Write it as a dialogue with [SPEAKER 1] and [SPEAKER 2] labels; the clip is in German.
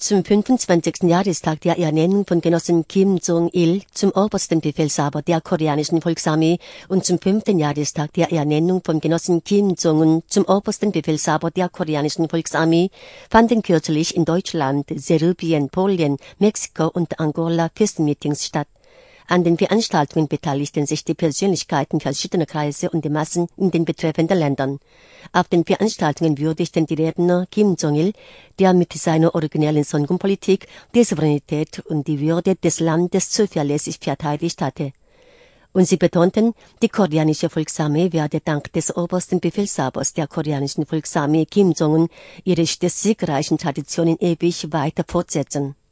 [SPEAKER 1] Zum 25. Jahrestag der Ernennung von Genossen Kim Jong-il zum obersten Befehlshaber der koreanischen Volksarmee und zum 5. Jahrestag der Ernennung von Genossen Kim Jong-un zum obersten Befehlshaber der koreanischen Volksarmee fanden kürzlich in Deutschland, Serbien, Polen, Mexiko und Angola Festmeetings statt. An den Veranstaltungen beteiligten sich die Persönlichkeiten verschiedener Kreise und die Massen in den betreffenden Ländern. Auf den Veranstaltungen würdigten die Redner Kim Jong-il, der mit seiner originellen Sonderpolitik die Souveränität und die Würde des Landes zuverlässig verteidigt hatte. Und sie betonten, die koreanische Volksarmee werde dank des obersten Befehlshabers der koreanischen Volksarmee Kim Jong-un ihre stets siegreichen Traditionen ewig weiter fortsetzen.